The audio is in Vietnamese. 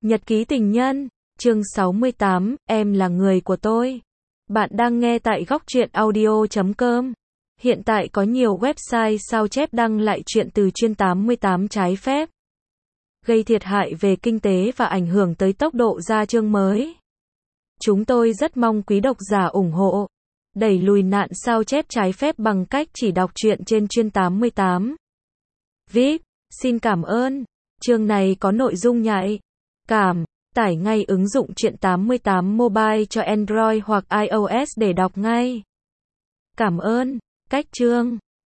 Nhật ký tình nhân, chương 68, em là người của tôi. Bạn đang nghe tại goctruyện audio.com. Hiện tại có nhiều website sao chép đăng lại truyện từ chuyên 88 trái phép, gây thiệt hại về kinh tế và ảnh hưởng tới tốc độ ra chương mới. Chúng tôi rất mong quý độc giả ủng hộ, đẩy lùi nạn sao chép trái phép bằng cách chỉ đọc truyện trên chuyên 88. VIP, xin cảm ơn. Chương này có nội dung nhạy cảm. Tải ngay ứng dụng truyện 88 mobile cho Android hoặc iOS để đọc ngay. Cảm ơn. Cách chương.